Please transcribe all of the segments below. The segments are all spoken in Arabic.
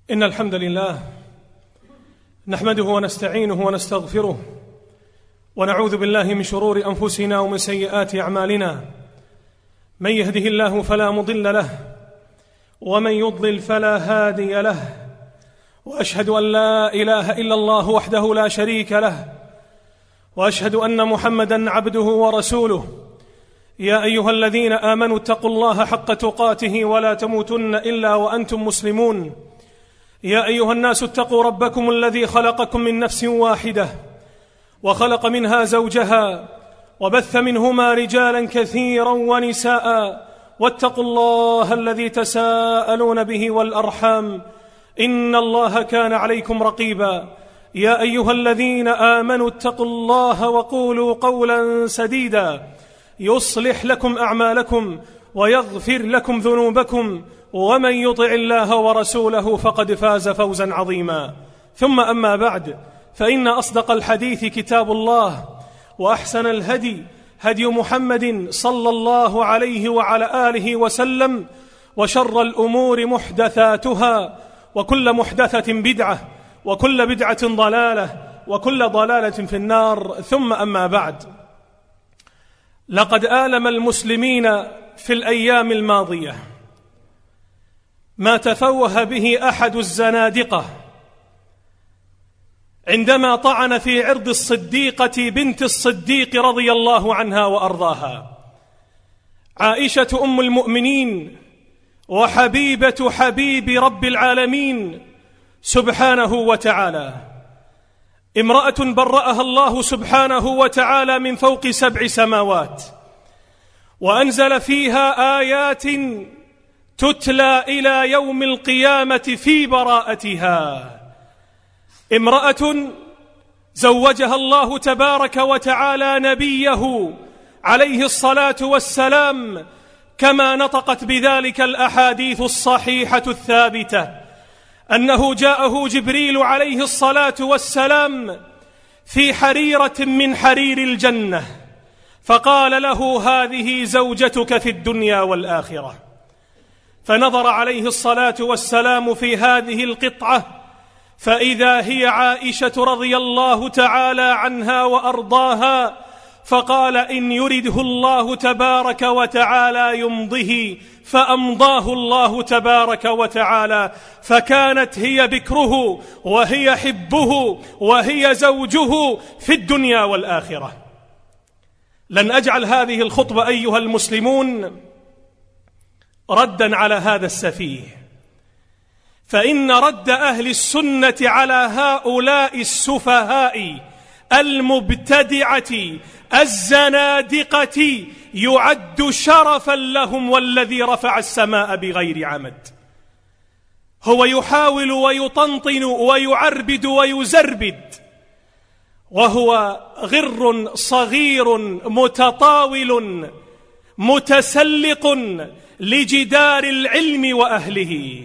إن الحمد لله نحمده ونستعينه ونستغفره ونعوذ بالله من شرور أنفسنا ومن سيئات أعمالنا. من يهده الله فلا مضل له ومن يضلل فلا هادي له، وأشهد أن لا إله إلا الله وحده لا شريك له، وأشهد أن محمدًا عبده ورسوله. يا أيها الذين آمنوا اتقوا الله حق تقاته ولا تموتن إلا وأنتم مسلمون. يا أيها الناس اتقوا ربكم الذي خلقكم من نفس واحدة وخلق منها زوجها وبث منهما رجالا كثيرا ونساء، واتقوا الله الذي تساءلون به والأرحام إن الله كان عليكم رقيبا. يا أيها الذين آمنوا اتقوا الله وقولوا قولا سديدا يصلح لكم أعمالكم ويغفر لكم ذنوبكم، ومن يطع الله ورسوله فقد فاز فوزا عظيما. ثم أما بعد، فإن أصدق الحديث كتاب الله، وأحسن الهدي هدي محمد صلى الله عليه وعلى آله وسلم، وشر الأمور محدثاتها، وكل محدثة بدعة، وكل بدعة ضلالة، وكل ضلالة في النار. ثم أما بعد، لقد آلم المسلمين في الأيام الماضية ما تفوه به أحد الزنادقة عندما طعن في عرض الصديقة بنت الصديق رضي الله عنها وأرضاها، عائشة أم المؤمنين وحبيبة حبيب رب العالمين سبحانه وتعالى، امرأة برأها الله سبحانه وتعالى من فوق 7 سماوات، وأنزل فيها آيات تتلى إلى يوم القيامة في براءتها. امرأة زوجها الله تبارك وتعالى نبيه عليه الصلاة والسلام، كما نطقت بذلك الأحاديث الصحيحة الثابتة، أنه جاءه جبريل عليه الصلاة والسلام في حريرة من حرير الجنة، فقال له: هذه زوجتك في الدنيا والآخرة. فنظر عليه الصلاة والسلام في هذه القطعة، فإذا هي عائشة رضي الله تعالى عنها وأرضاها، فقال: إن يرده الله تبارك وتعالى يمضه، فأمضاه الله تبارك وتعالى، فكانت هي بكره وهي حبه وهي زوجه في الدنيا والآخرة. لن أجعل هذه الخطبة أيها المسلمون ردا على هذا السفيه، فإن رد أهل السنة على هؤلاء السفهاء المبتدعة الزنادقة يعد شرفا لهم، والذي رفع السماء بغير عمد. هو يحاول ويطنطن ويعربد ويزربد، وهو غر صغير متطاول متسلق لجدار العلم وأهله.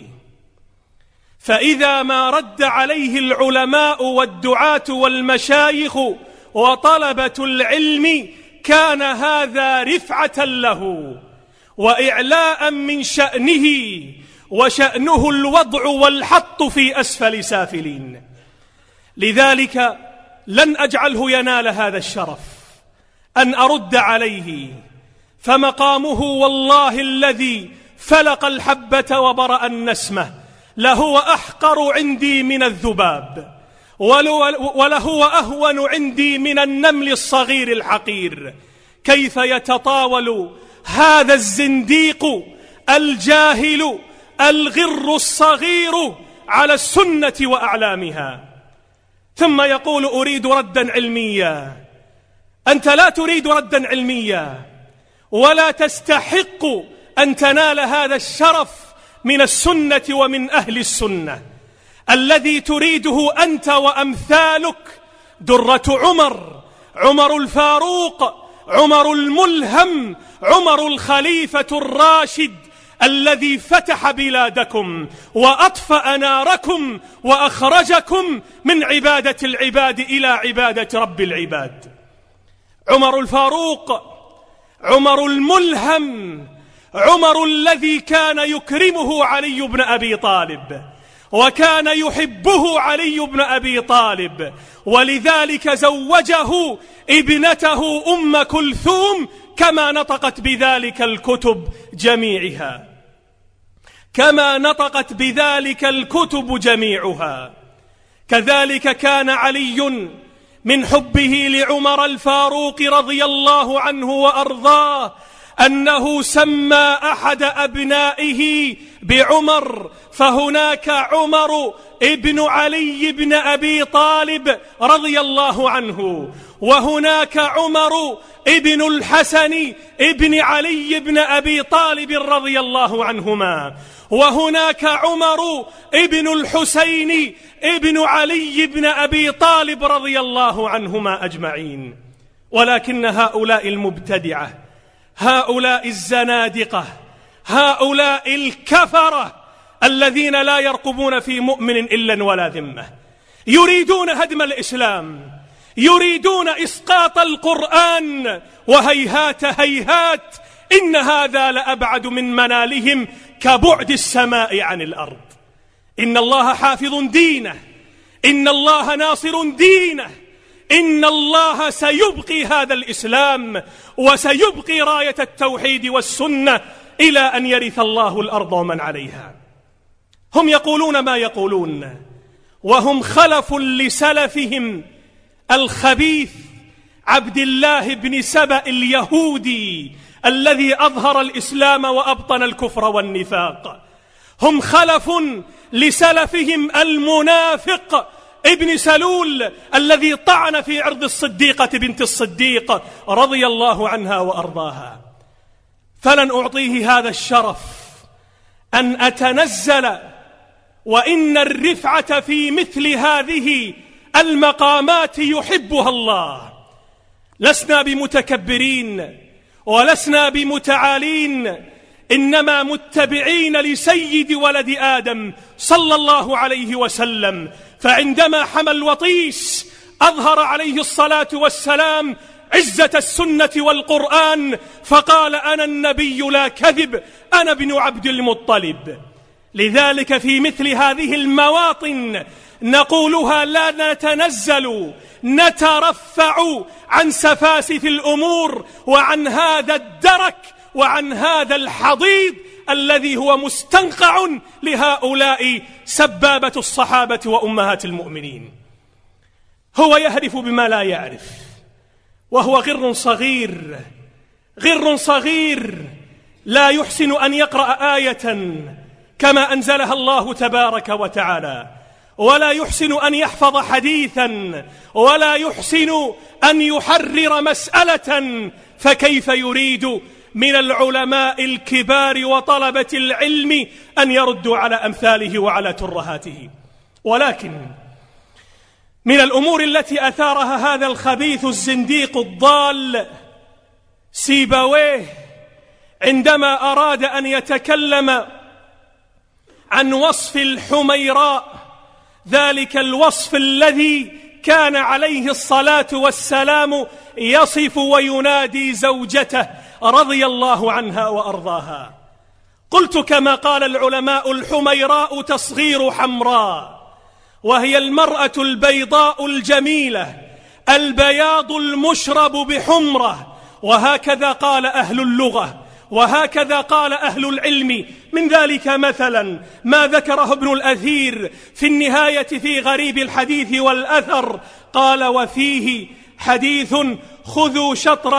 فإذا ما رد عليه العلماء والدعاة والمشايخ وطلبة العلم كان هذا رفعة له وإعلاء من شأنه، وشأنه الوضع والحط في أسفل سافلين. لذلك لن أجعله ينال هذا الشرف أن أرد عليه، فمقامه والله الذي فلق الحبة وبرأ النسمة لهو أحقر عندي من الذباب، ولهو أهون عندي من النمل الصغير الحقير. كيف يتطاول هذا الزنديق الجاهل الغر الصغير على السنة وأعلامها، ثم يقول: أريد ردا علميا. أنت لا تريد ردا علميا، ولا تستحق أن تنال هذا الشرف من السنة ومن أهل السنة. الذي تريده أنت وأمثالك درة عمر، عمر الفاروق، عمر الملهم، عمر الخليفة الراشد، الذي فتح بلادكم وأطفأ ناركم وأخرجكم من عبادة العباد إلى عبادة رب العباد. عمر الفاروق، عمر الملهم، عمر الذي كان يكرمه علي بن أبي طالب، وكان يحبه علي بن أبي طالب، ولذلك زوجه ابنته أم كلثوم كما نطقت بذلك الكتب جميعها، كما نطقت بذلك الكتب جميعها. كذلك كان علي من حبه لعمر الفاروق رضي الله عنه وأرضاه أنه سمى أحد أبنائه بعمر، فهناك عمر ابن علي بن أبي طالب رضي الله عنه، وهناك عمر ابن الحسن ابن علي بن أبي طالب رضي الله عنهما، وهناك عمر ابن الحسين ابن علي بن أبي طالب رضي الله عنهما أجمعين. ولكن هؤلاء المبتدعة، هؤلاء الزنادقة، هؤلاء الكفرة الذين لا يرقبون في مؤمن إلا ولا ذمة، يريدون هدم الإسلام، يريدون إسقاط القرآن، وهيهات هيهات إن هذا لأبعد من منالهم كبعد السماء عن الأرض. إن الله حافظ دينه، إن الله ناصر دينه، إن الله سيبقي هذا الإسلام وسيبقي راية التوحيد والسنة إلى أن يرث الله الأرض ومن عليها. هم يقولون ما يقولون، وهم خلف لسلفهم الخبيث عبد الله بن سبأ اليهودي الذي أظهر الإسلام وأبطن الكفر والنفاق. هم خلف لسلفهم المنافق ابن سلول الذي طعن في عرض الصديقة بنت الصديق رضي الله عنها وأرضاها. فلن أعطيه هذا الشرف أن أتنزل، وإن الرفعة في مثل هذه المقامات يحبها الله. لسنا بمتكبرين ولسنا بمتعالين، إنما متبعين لسيد ولد آدم صلى الله عليه وسلم. فعندما حمى الوطيس أظهر عليه الصلاة والسلام عزة السنة والقرآن، فقال: أنا النبي لا كذب، أنا ابن عبد المطلب. لذلك في مثل هذه المواطن نقولها لا نتنزل، نترفع عن سفاسف الأمور وعن هذا الدرك وعن هذا الحضيض الذي هو مستنقع لهؤلاء سبابة الصحابة وأمهات المؤمنين. هو يهرف بما لا يعرف، وهو غر صغير، غر صغير لا يحسن أن يقرأ آية كما أنزلها الله تبارك وتعالى، ولا يحسن أن يحفظ حديثا، ولا يحسن أن يحرر مسألة، فكيف يريد من العلماء الكبار وطلبة العلم أن يردوا على أمثاله وعلى ترهاته؟ ولكن من الأمور التي أثارها هذا الخبيث الزنديق الضال سيبويه عندما أراد أن يتكلم عن وصف الحميراء، ذلك الوصف الذي كان عليه الصلاة والسلام يصف وينادي زوجته رضي الله عنها وأرضاها. قلت كما قال العلماء: الحميراء تصغير حمراء، وهي المرأة البيضاء الجميلة، البياض المشرب بحمرة، وهكذا قال أهل اللغة، وهكذا قال أهل العلم. من ذلك مثلا ما ذكره ابن الأثير في النهاية في غريب الحديث والأثر، قال: وفيه حديث خذوا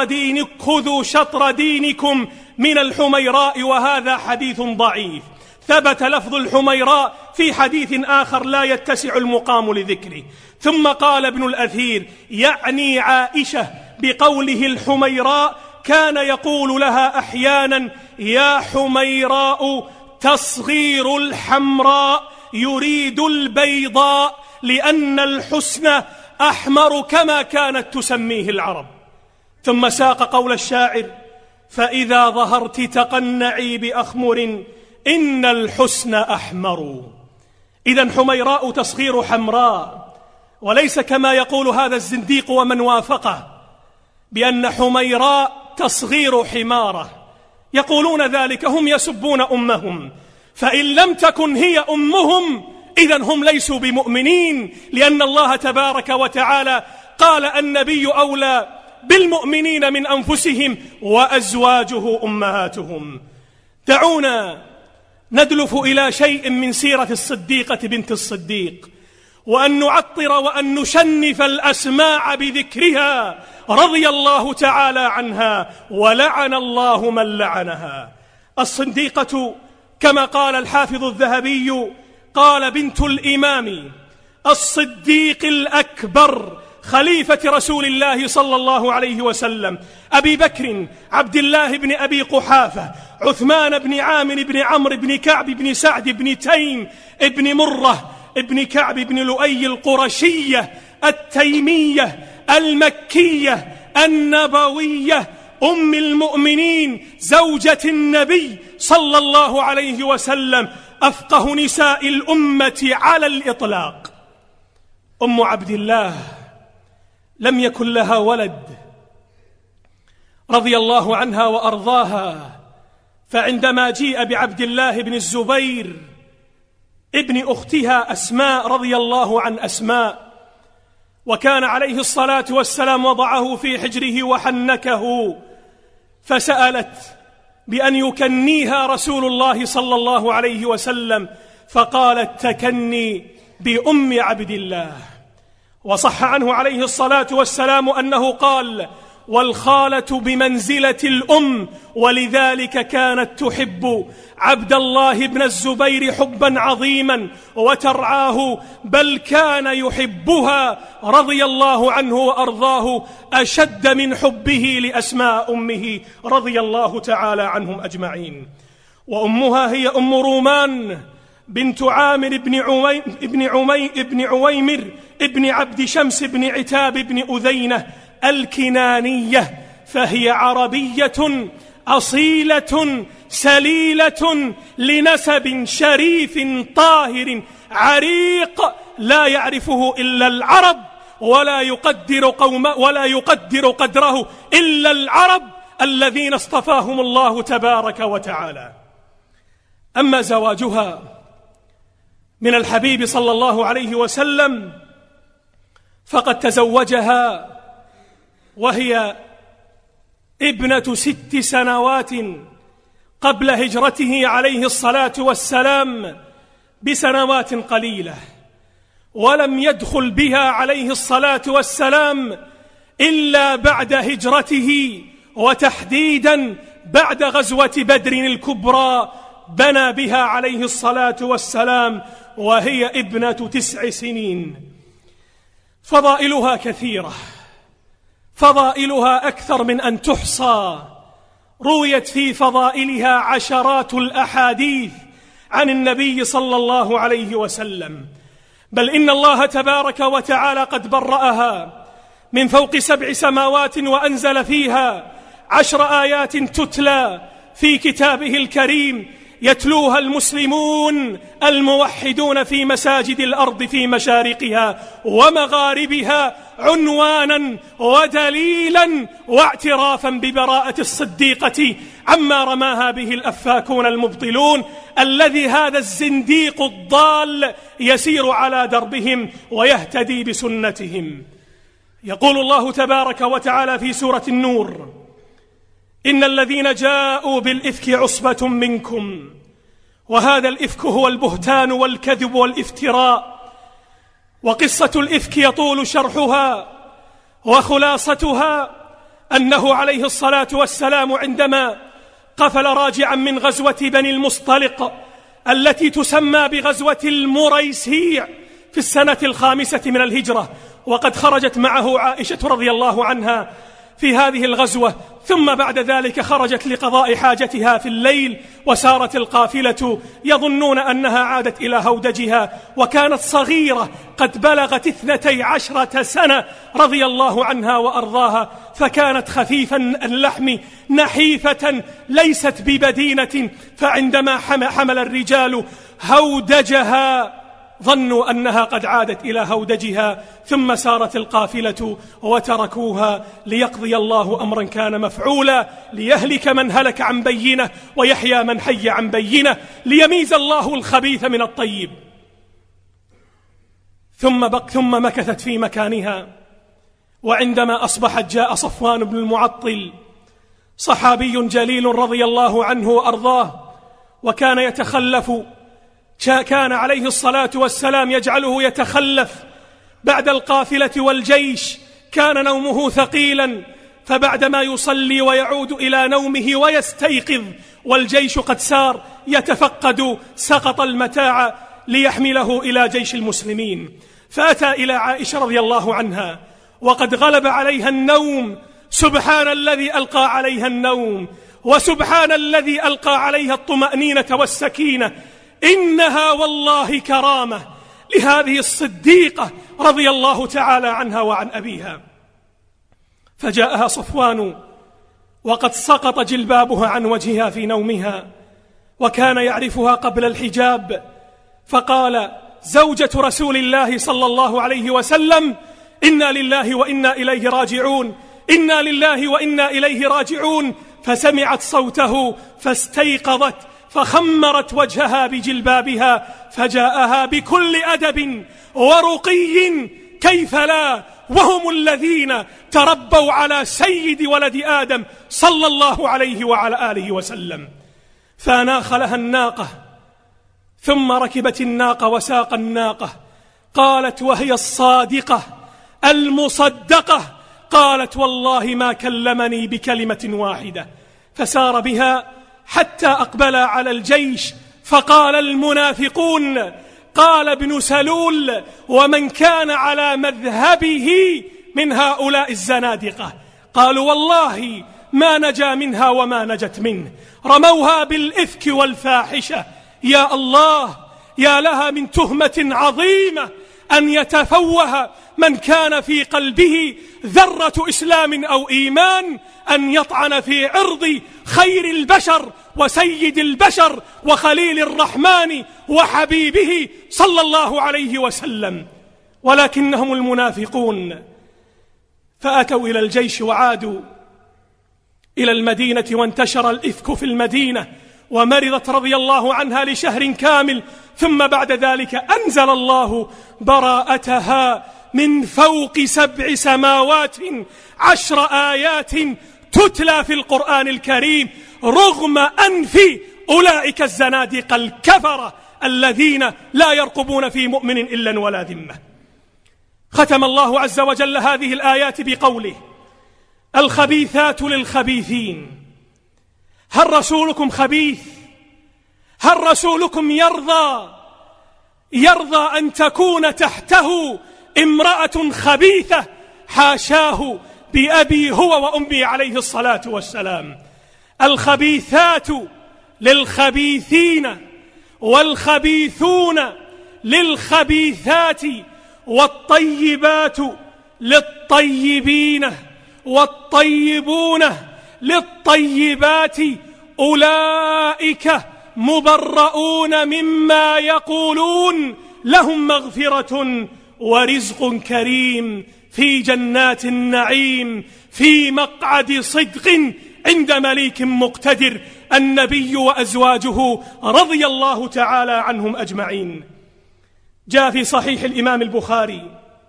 شطر دينكم من الحميراء، وهذا حديث ضعيف. ثبت لفظ الحميراء في حديث آخر لا يتسع المقام لذكره. ثم قال ابن الأثير يعني عائشة بقوله الحميراء، كان يقول لها أحيانا: يا حميراء، تصغير الحمراء، يريد البيضاء، لأن الحسن أحمر كما كانت تسميه العرب. ثم ساق قول الشاعر: فإذا ظهرت تقنعي بأخمر، إن الحسن أحمر. إذن حميراء تصغير حمراء، وليس كما يقول هذا الزنديق ومن وافقه بأن حميراء تصغير حمارة. يقولون ذلك، هم يسبون أمهم، فإن لم تكن هي أمهم إذن هم ليسوا بمؤمنين، لأن الله تبارك وتعالى قال النبي أولى بالمؤمنين من أنفسهم وأزواجه أمهاتهم. دعونا ندلف إلى شيء من سيرة الصديقة بنت الصديق، وأن نعطر وأن نشنف الأسماع بذكرها رضي الله تعالى عنها، ولعن الله من لعنها. الصديقة كما قال الحافظ الذهبي قال بنت الإمام الصديق الأكبر خليفة رسول الله صلى الله عليه وسلم، أبي بكر عبد الله بن أبي قحافة عثمان بن عامر بن عمرو بن كعب بن سعد بن تيم بن مرة بن كعب بن لؤي القرشية التيمية المكية النبوية أم المؤمنين زوجة النبي صلى الله عليه وسلم، أفقه نساء الأمة على الإطلاق. أم عبد الله لم يكن لها ولد رضي الله عنها وأرضاها، فعندما جيء بعبد الله بن الزبير ابن أختها أسماء رضي الله عن أسماء، وكان عليه الصلاة والسلام وضعه في حجره وحنكه، فسألت بأن يكنيها رسول الله صلى الله عليه وسلم، فقالت تكني بأم عبد الله. وصح عنه عليه الصلاة والسلام أنه قال: والخالة بمنزلة الأم، ولذلك كانت تحب عبد الله بن الزبير حبا عظيما وترعاه، بل كان يحبها رضي الله عنه وأرضاه أشد من حبه لأسماء أمه رضي الله تعالى عنهم أجمعين. وأمها هي أم رومان بنت عامر بن عويمر ابن عبد شمس بن عتاب بن أذينة الكنانية، فهي عربية أصيلة سليلة لنسب شريف طاهر عريق لا يعرفه إلا العرب، ولا يقدر قدره إلا العرب الذين اصطفاهم الله تبارك وتعالى. أما زواجها من الحبيب صلى الله عليه وسلم فقد تزوجها وهي ابنة 6 سنوات قبل هجرته عليه الصلاة والسلام بسنوات قليلة، ولم يدخل بها عليه الصلاة والسلام إلا بعد هجرته، وتحديدا بعد غزوة بدر الكبرى بنى بها عليه الصلاة والسلام وهي ابنة 9 سنين. فضائلها كثيرة، فضائلها أكثر من أن تحصى، رويت في فضائلها عشرات الأحاديث عن النبي صلى الله عليه وسلم، بل إن الله تبارك وتعالى قد برأها من فوق 7 سماوات، وأنزل فيها 10 آيات تتلى في كتابه الكريم يتلوها المسلمون الموحدون في مساجد الأرض في مشارقها ومغاربها عنوانا ودليلا واعترافا ببراءة الصديقة عما رماها به الأفاكون المبطلون، الذي هذا الزنديق الضال يسير على دربهم ويهتدي بسنتهم. يقول الله تبارك وتعالى في سورة النور: إن الذين جاءوا بالإفك عصبة منكم. وهذا الإفك هو البهتان والكذب والافتراء. وقصة الإفك يطول شرحها، وخلاصتها أنه عليه الصلاة والسلام عندما قفل راجعا من غزوة بني المصطلق التي تسمى بغزوة المريسيع في السنة 5 من الهجرة، وقد خرجت معه عائشة رضي الله عنها في هذه الغزوة، ثم بعد ذلك خرجت لقضاء حاجتها في الليل، وسارت القافلة يظنون أنها عادت إلى هودجها، وكانت صغيرة قد بلغت 12 سنة رضي الله عنها وأرضاها، فكانت خفيفا اللحم نحيفة ليست ببدينة، فعندما حمل الرجال هودجها ظنوا أنها قد عادت إلى هودجها، ثم سارت القافلة وتركوها ليقضي الله أمرا كان مفعولا، ليهلك من هلك عن بينة ويحيى من حي عن بينة، ليميز الله الخبيث من الطيب. ثم مكثت في مكانها. وعندما أصبحت جاء صفوان بن المعطل، صحابي جليل رضي الله عنه وأرضاه، وكان يتخلف، كان عليه الصلاة والسلام يجعله يتخلف بعد القافلة والجيش، كان نومه ثقيلا، فبعدما يصلي ويعود إلى نومه ويستيقظ والجيش قد سار، يتفقد سقط المتاع ليحمله إلى جيش المسلمين. فأتى إلى عائشة رضي الله عنها وقد غلب عليها النوم. سبحان الذي ألقى عليها النوم، وسبحان الذي ألقى عليها الطمأنينة والسكينة. إنها والله كرامة لهذه الصديقة رضي الله تعالى عنها وعن أبيها. فجاءها صفوان وقد سقط جلبابها عن وجهها في نومها، وكان يعرفها قبل الحجاب، فقال: زوجة رسول الله صلى الله عليه وسلم، إنا لله وإنا إليه راجعون، إنا لله وإنا إليه راجعون. فسمعت صوته فاستيقظت، فخمرت وجهها بجلبابها، فجاءها بكل أدب ورقي، كيف لا، وهم الذين تربوا على سيد ولد آدم صلى الله عليه وعلى آله وسلم. فأناخ لها الناقة، ثم ركبت الناقة وساق الناقة. قالت وهي الصادقة المصدقة، قالت: والله ما كلمني بكلمة واحدة. فسار بها حتى أقبل على الجيش، فقال المنافقون، قال ابن سلول ومن كان على مذهبه من هؤلاء الزنادقة، قالوا: والله ما نجا منها وما نجت منه، رموها بالإفك والفاحشة. يا الله، يا لها من تهمة عظيمة أن يتفوه من كان في قلبه ذرة إسلام أو إيمان أن يطعن في عرض خير البشر وسيد البشر وخليل الرحمن وحبيبه صلى الله عليه وسلم. ولكنهم المنافقون. فأتوا إلى الجيش وعادوا إلى المدينة، وانتشر الإفك في المدينة، ومرضت رضي الله عنها لشهر كامل. ثم بعد ذلك أنزل الله براءتها من فوق 7 سماوات 10 آيات تتلى في القرآن الكريم رغم أنف أولئك الزنادقة الكفرة الذين لا يرقبون في مؤمن إلا ولا ذمة. ختم الله عز وجل هذه الآيات بقوله: الخبيثات للخبيثين. هل رسولكم خبيث؟ هل رسولكم يرضى أن تكون تحته امرأة خبيثة؟ حاشاه بأبي هو وأمي عليه الصلاة والسلام. الخبيثات للخبيثين، والخبيثون للخبيثات، والطيبات للطيبين، والطيبون للطيبات، أولئك مبرؤون مما يقولون، لهم مغفرة ورزق كريم في جنات النعيم في مقعد صدق عند مليك مقتدر. النبي وأزواجه رضي الله تعالى عنهم أجمعين. جاء في صحيح الإمام البخاري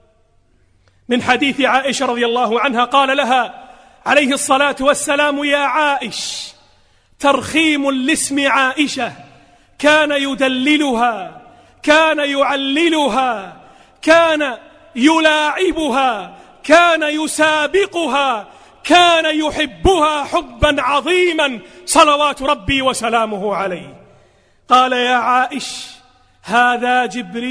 من حديث عائشة رضي الله عنها، قال لها عليه الصلاة والسلام: يا عائش، ترخيم لاسم عائشة، كان يدللها، كان يعللها، كان يلاعبها، كان يسابقها، كان يحبها حبا عظيما صلوات ربي وسلامه عليه. قال: يا عائش، هذا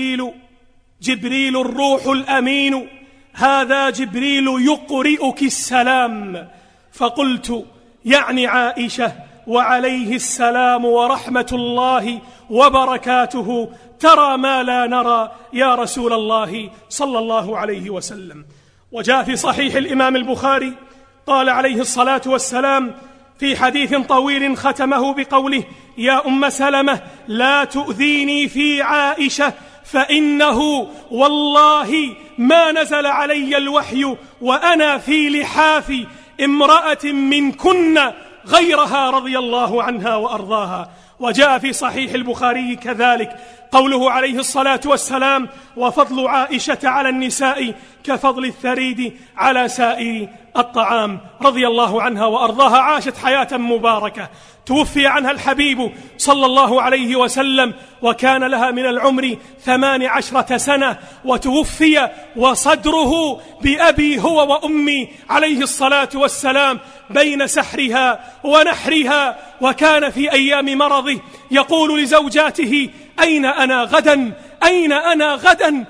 جبريل الروح الأمين، هذا جبريل يقرئك السلام. فقلت: يعني عائشة وعليه السلام ورحمة الله وبركاته، ترى ما لا نرى يا رسول الله صلى الله عليه وسلم. وجاء في صحيح الإمام البخاري قال عليه الصلاة والسلام في حديث طويل ختمه بقوله: يا أم سلمة، لا تؤذيني في عائشة، فإنه والله ما نزل علي الوحي وأنا في لحاف امرأة منكن غيرها رضي الله عنها وأرضاها. وجاء في صحيح البخاري كذلك قوله عليه الصلاة والسلام: وفضل عائشة على النساء كفضل الثريد على سائر الطعام. رضي الله عنها وأرضاها، عاشت حياة مباركة توفي عنها الحبيب صلى الله عليه وسلم وكان لها من العمر 18 سنة، وتوفي وصدره بأبي هو وأمي عليه الصلاة والسلام بين سحرها ونحرها. وكان في أيام مرضه يقول لزوجاته: أين أنا غدا؟ أين أنا غدا؟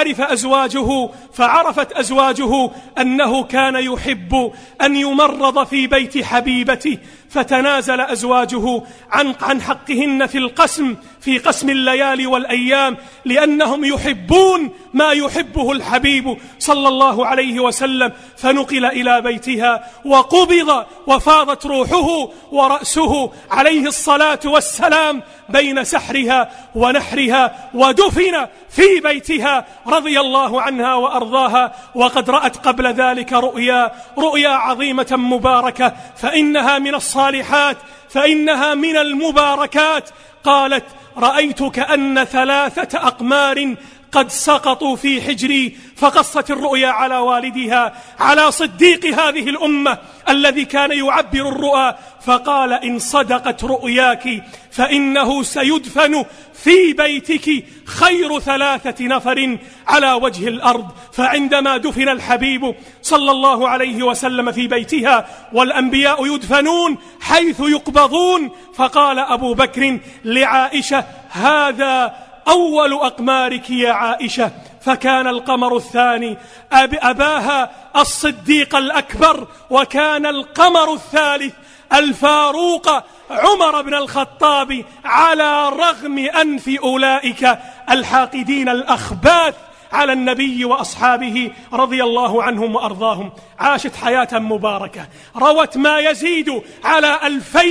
فعرفت أزواجه أنه كان يحب أن يمرض في بيت حبيبته، فتنازل أزواجه عن حقهن في قسم الليالي والأيام، لأنهم يحبون ما يحبه الحبيب صلى الله عليه وسلم. فنقل إلى بيتها وقبض وفاضت روحه ورأسه عليه الصلاة والسلام بين سحرها ونحرها، ودفن في بيتها رضي الله عنها وأرضاها. وقد رأت قبل ذلك رؤيا عظيمة مباركة، فإنها من الصالحات، فإنها من المباركات. قالت: رأيت كأن 3 أقمار قد سقطوا في حجري. فقصت الرؤيا على والدها، على صديق هذه الأمة الذي كان يعبر الرؤى، فقال: إن صدقت رؤياك فإنه سيدفن في بيتك خير 3 نفر على وجه الأرض. فعندما دفن الحبيب صلى الله عليه وسلم في بيتها والأنبياء يدفنون حيث يقبضون، فقال أبو بكر لعائشة: هذا أول أقمارك يا عائشة. فكان القمر الثاني أباها الصديق الأكبر، وكان القمر الثالث الفاروق عمر بن الخطاب، على رغم أنف أولئك الحاقدين الأخباث على النبي وأصحابه رضي الله عنهم وأرضاهم. عاشت حياة مباركة، روت ما يزيد على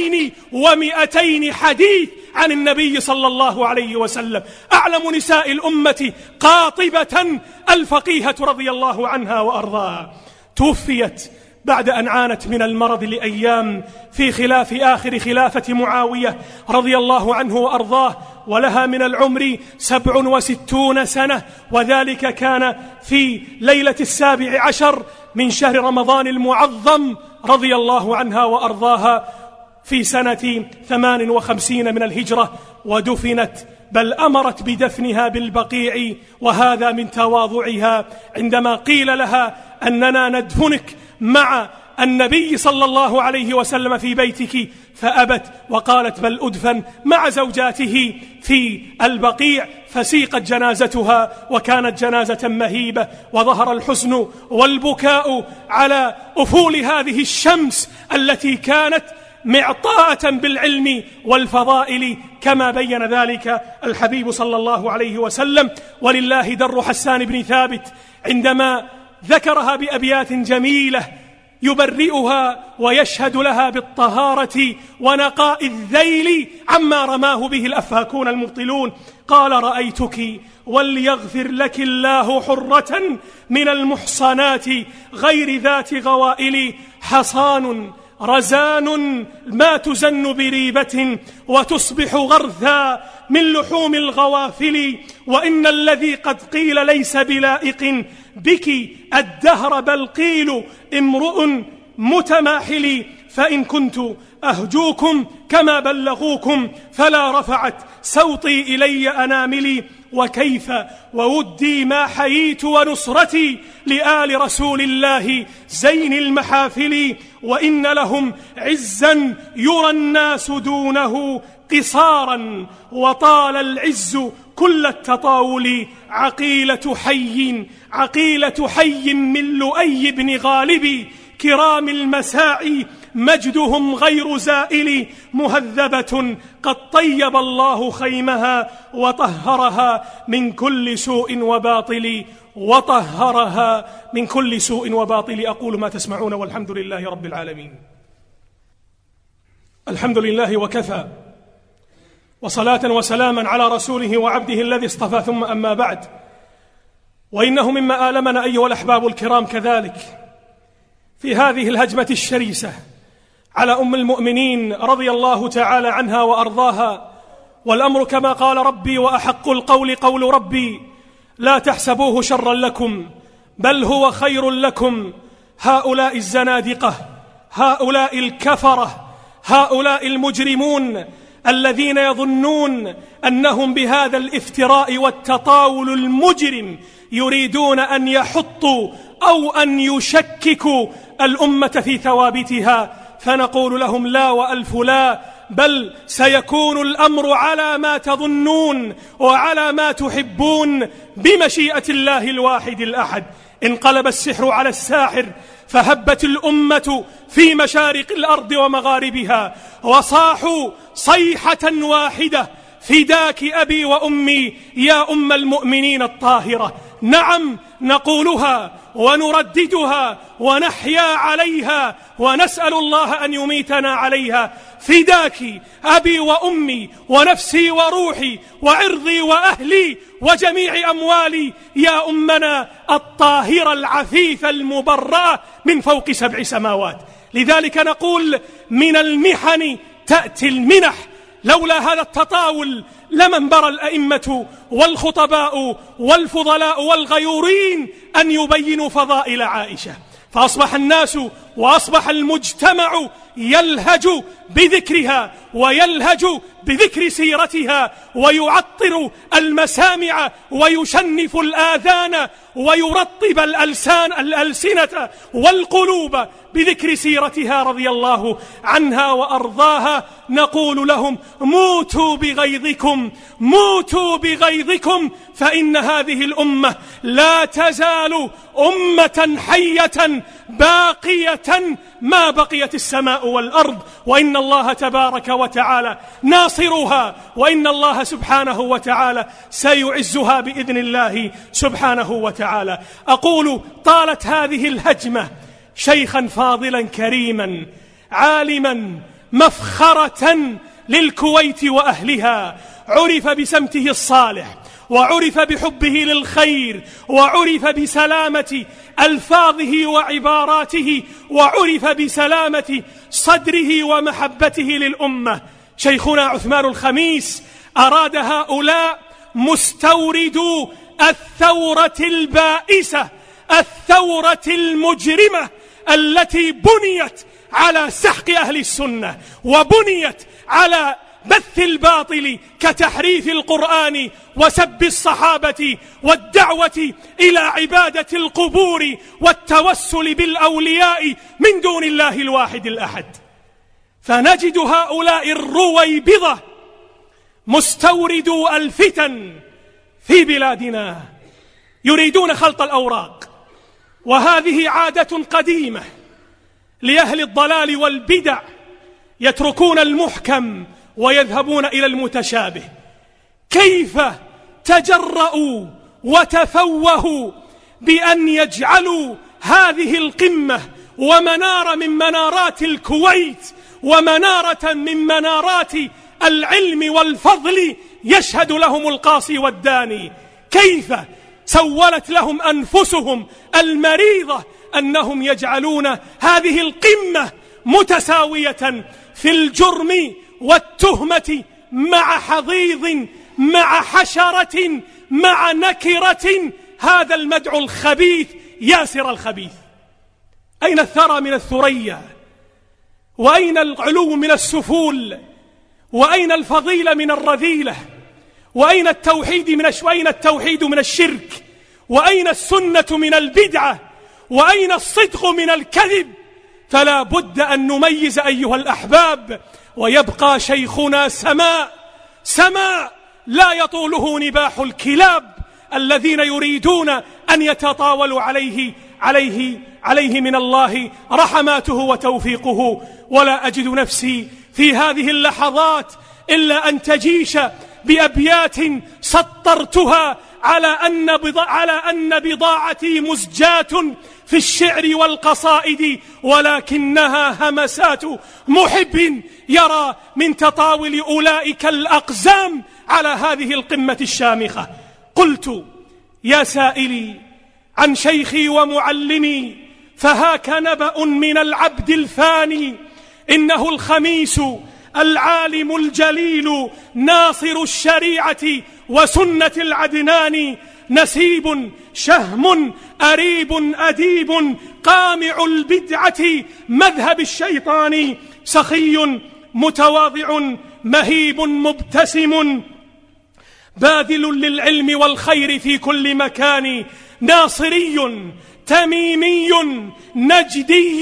2200 حديث عن النبي صلى الله عليه وسلم. أعلم نساء الأمة قاطبة الفقيهة رضي الله عنها وأرضاها، توفيت بعد أن عانت من المرض لأيام في آخر خلافة معاوية رضي الله عنه وأرضاه، ولها من العمر 67 سنة، وذلك كان في ليلة 17 من شهر رمضان المعظم رضي الله عنها وأرضاها في سنة 58 من الهجرة، ودفنت، بل أمرت بدفنها بالبقيع. وهذا من تواضعها عندما قيل لها أننا ندفنك مع النبي صلى الله عليه وسلم في بيتك، فأبت وقالت: بل أدفن مع زوجاته في البقيع. فسيقت جنازتها، وكانت جنازة مهيبة، وظهر الحزن والبكاء على أفول هذه الشمس التي كانت معطاءة بالعلم والفضائل، كما بين ذلك الحبيب صلى الله عليه وسلم. ولله در حسان بن ثابت عندما ذكرها بأبيات جميلة يبرئها ويشهد لها بالطهارة ونقاء الذيل عما رماه به الأفاكون المبطلون. قال: رأيتك وليغفر لك الله حرة من المحصنات غير ذات غوائل، حصان رزان ما تزن بريبة وتصبح غرثا من لحوم الغوافل، وإن الذي قد قيل ليس بلائق بك الدهر بل قيل امرؤ متماحل. فإن كنت أهجوكم كما بلغوكم فلا رفعت صوتي إلي أناملي، وكيف وودي ما حييت ونصرتي لآل رسول الله زين المحافل، وإن لهم عزا يرى الناس دونه قصارا وطال العز كل التطاول، عقيلة حي من لؤي بن غالب كرام المساعي مجدهم غير زائل، مهذبة قد طيب الله خيمها وطهرها من كل سوء وباطل أقول ما تسمعون والحمد لله رب العالمين. الحمد لله وكفى، وصلاة وسلاما على رسوله وعبده الذي اصطفى، ثم أما بعد، وإنه مما آلمنا أيها الأحباب الكرام كذلك في هذه الهجمة الشريسة على أم المؤمنين رضي الله تعالى عنها وأرضاها والأمر كما قال ربي: وأحق القول قول ربي لا تحسبوه شرا لكم بل هو خير لكم. هؤلاء الزنادقة، هؤلاء الكفرة، هؤلاء المجرمون الذين يظنون أنهم بهذا الافتراء والتطاول المجرم يريدون أن يحطوا أو أن يشككوا الأمة في ثوابتها، فنقول لهم: لا وألف لا، بل سيكون الأمر على ما تظنون وعلى ما تحبون بمشيئة الله الواحد الأحد. انقلب السحر على الساحر، فهبت الأمة في مشارق الأرض ومغاربها وصاحوا صيحة واحدة: فداك أبي وأمي يا أم المؤمنين الطاهرة. نعم، نقولها ونرددها ونحيا عليها ونسأل الله أن يميتنا عليها: فداك أبي وأمي ونفسي وروحي وعرضي وأهلي وجميع أموالي يا أمنا الطاهرة العفيفة المبرأة من فوق 7 سماوات. لذلك نقول: من المحن تأتي المنح. لولا هذا التطاول لما انبرى الأئمة والخطباء والفضلاء والغيورين أن يبينوا فضائل عائشة، فأصبح الناس وأصبح المجتمع يلهج بذكرها ويلهج بذكر سيرتها، ويعطر المسامع ويشنف الآذان ويرطب الألسنة والقلوب بذكر سيرتها رضي الله عنها وأرضاها. نقول لهم: موتوا بغيظكم، موتوا بغيظكم، فإن هذه الأمة لا تزال أمة حية باقية ما بقيت السماء والأرض، وإن الله تبارك وتعالى ناصرها، وإن الله سبحانه وتعالى سيعزها بإذن الله سبحانه وتعالى. أقول: طالت هذه الهجمة شيخا فاضلا كريما عالما مفخرة للكويت وأهلها، عرف بسمته الصالح، وعرف بحبه للخير، وعرف بسلامة ألفاظه وعباراته، وعرف بسلامة صدره ومحبته للأمة. شيخنا عثمان الخميس أراد هؤلاء مستوردو الثورة البائسة، الثورة المجرمة التي بنيت على سحق أهل السنة، وبنيت على بث الباطل كتحريف القرآن وسب الصحابة والدعوة إلى عبادة القبور والتوسل بالأولياء من دون الله الواحد الأحد. فنجد هؤلاء الرويبضة مستوردو الفتن في بلادنا يريدون خلط الأوراق، وهذه عادة قديمة لأهل الضلال والبدع، يتركون المحكم ويذهبون إلى المتشابه. كيف تجرؤوا وتفوهوا بأن يجعلوا هذه القمة ومنارة من منارات الكويت ومنارة من منارات العلم والفضل يشهد لهم القاصي والداني؟ كيف سولت لهم أنفسهم المريضة أنهم يجعلون هذه القمة متساوية في الجرم والتهمة مع حضيض، مع حشرة، مع نكرة، هذا المدعو الخبيث ياسر الخبيث. أين الثرى من الثريا؟ وأين العلو من السفول؟ وأين الفضيلة من الرذيلة؟ وأين التوحيد من الشرك؟ وأين السنة من البدعة؟ وأين الصدق من الكذب؟ فلا بد أن نميز أيها الأحباب، ويبقى شيخنا سماء لا يطوله نباح الكلاب الذين يريدون أن يتطاولوا عليه من الله رحماته وتوفيقه. ولا أجد نفسي في هذه اللحظات إلا أن تجيش بأبيات سطرتها على أن بضاعتي مزجاة في الشعر والقصائد، ولكنها همسات محب يرى من تطاول أولئك الأقزام على هذه القمة الشامخة. قلت: يا سائلي عن شيخي ومعلمي، فهاك نبأ من العبد الفاني، إنه الخميس العالم الجليل ناصر الشريعة وسنة العدنان، نسيب شهم أريب أديب قامع البدعة مذهب الشيطان، سخي متواضع مهيب مبتسم باذل للعلم والخير في كل مكان، ناصري تميمي نجدي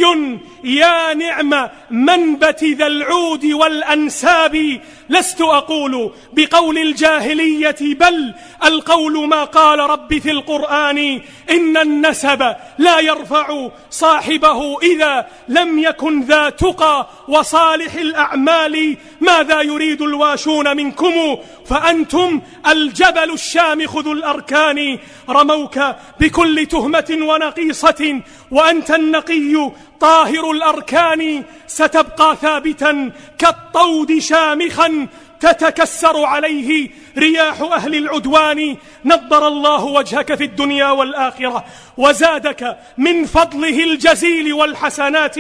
يا نعم منبت ذا العود والأنساب. لست أقول بقول الجاهلية بل القول ما قال ربي في القرآن، إن النسب لا يرفع صاحبه إذا لم يكن ذا تقى وصالح الأعمال. ماذا يريد الواشون منكم فأنتم الجبل الشامخ ذو الأركان، رموك بكل تهمة ونقيصة وأنت النقي طاهر الأركان، ستبقى ثابتا كالطود شامخا تتكسر عليه رياح أهل العدوان. نضر الله وجهك في الدنيا والآخرة وزادك من فضله الجزيل والحسنات،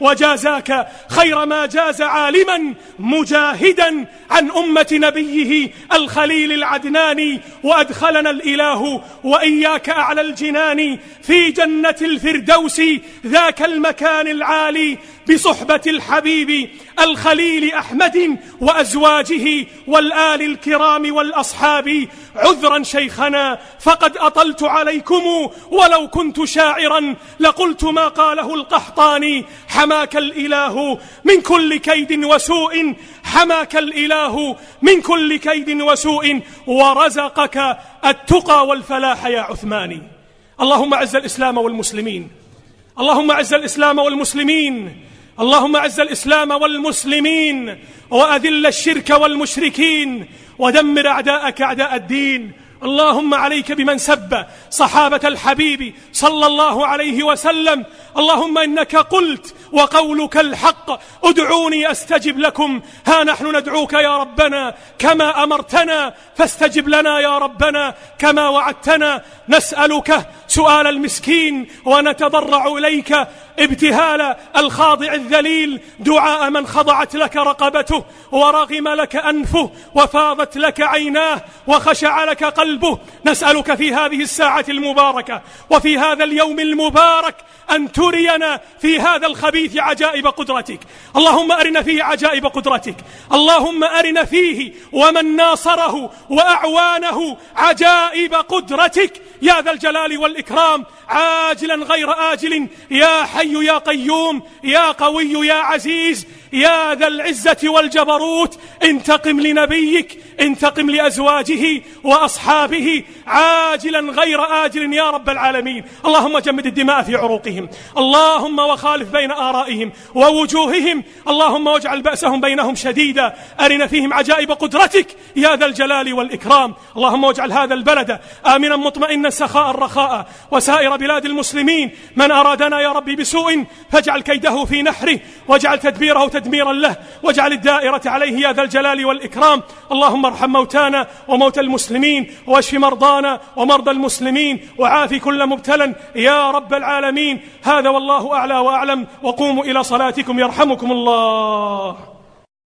وجازاك خير ما جاز عالما مجاهدا عن أمة نبيه الخليل العدنان، وأدخلنا الإله وإياك أعلى الجنان في جنة الفردوس ذاك المكان العالي، بصحبة الحبيب الخليل أحمد وأزواجه والآل الكرام والأصحاب. عذرا شيخنا فقد أطلت عليكم، ولو كنت شاعرا لقلت ما قاله القحطاني، حماك الإله من كل كيد وسوء، حماك الإله من كل كيد وسوء، ورزقك التقى والفلاح يا عثماني. اللهم أعز الإسلام والمسلمين، اللهم أعز الإسلام والمسلمين، اللهم أعز الإسلام والمسلمين، وأذل الشرك والمشركين، ودمر أعداءك أعداء الدين. اللهم عليك بمن سب صحابة الحبيب صلى الله عليه وسلم. اللهم إنك قلت وقولك الحق، ادعوني أستجب لكم، ها نحن ندعوك يا ربنا كما أمرتنا، فاستجب لنا يا ربنا كما وعدتنا. نسألك سؤال المسكين ونتضرع إليك ابتهال الخاضع الذليل، دعاء من خضعت لك رقبته ورغم لك أنفه وفاضت لك عيناه وخشع لك قلبه. نسألك في هذه الساعة المباركة وفي هذا اليوم المبارك أن ترينا في هذا الخبيث عجائب قدرتك. اللهم أرنا فيه عجائب قدرتك، اللهم أرنا فيه ومن ناصره وأعوانه عجائب قدرتك يا ذا الجلال والإكرام، عاجلا غير آجل يا حي يا قيوم يا قوي يا عزيز يا ذا العزة والجبروت. انتقم لنبيك، انتقم لأزواجه وأصحابه عاجلا غير آجل يا رب العالمين. اللهم جمد الدماء في عروقهم، اللهم وخالف بين آرائهم ووجوههم، اللهم واجعل بأسهم بينهم شديدا. أرنا فيهم عجائب قدرتك يا ذا الجلال والإكرام. اللهم واجعل هذا البلد آمنا مطمئنا سخاء رخاء، وسائر بلاد المسلمين. من أرادنا يا ربي بسوء فاجعل كيده في نحره، واجعل تدبيره تدميرا له، واجعل الدائرة عليه يا ذا الجلال والإكرام. اللهم ارحم موتانا وموتى المسلمين، واشف مرضانا ومرضى المسلمين، وعافي كل مبتلى يا رب العالمين. هذا والله أعلى وأعلم، وقوموا إلى صلاتكم يرحمكم الله.